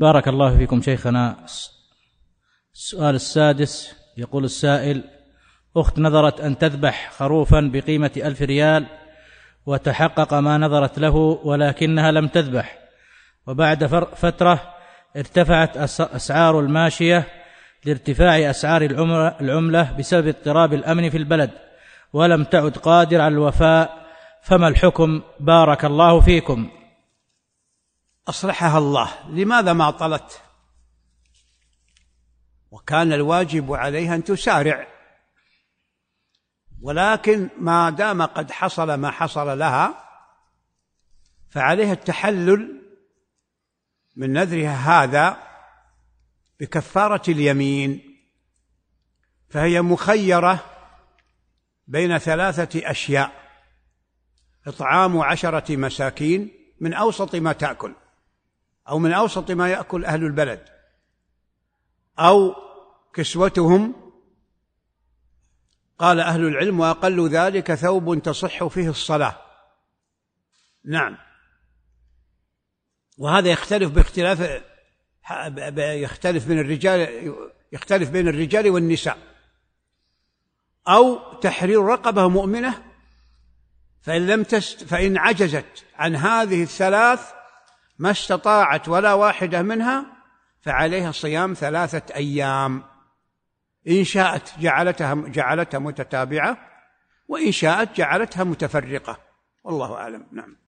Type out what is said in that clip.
بارك الله فيكم شيخنا. السؤال السادس، يقول السائل: أخت نذرت أن تذبح خروفا بقيمة 1000 ريال وتحقق ما نذرت له، ولكنها لم تذبح، وبعد فترة ارتفعت أسعار الماشية لارتفاع أسعار العملة بسبب اضطراب الأمن في البلد، ولم تعد قادر على الوفاء، فما الحكم؟ بارك الله فيكم. أصلحها الله، لماذا ما طلت؟ وكان الواجب عليها أن تسارع، ولكن ما دام قد حصل ما حصل لها فعليها التحلل من نذرها هذا بكفارة اليمين، فهي مخيرة بين 3 أشياء: إطعام 10 مساكين من أوسط ما تأكل أو من أوسط ما يأكل أهل البلد، أو كسوتهم، قال أهل العلم: وأقل ذلك ثوب تصح فيه الصلاة. نعم، وهذا يختلف بين الرجال والنساء. أو تحرير رقبة مؤمنة، فإن عجزت عن هذه ال3 ما استطاعت ولا واحدة منها فعليها صيام 3 أيام، إن شاءت جعلتها متتابعة، وإن شاءت جعلتها متفرقة، والله أعلم. نعم.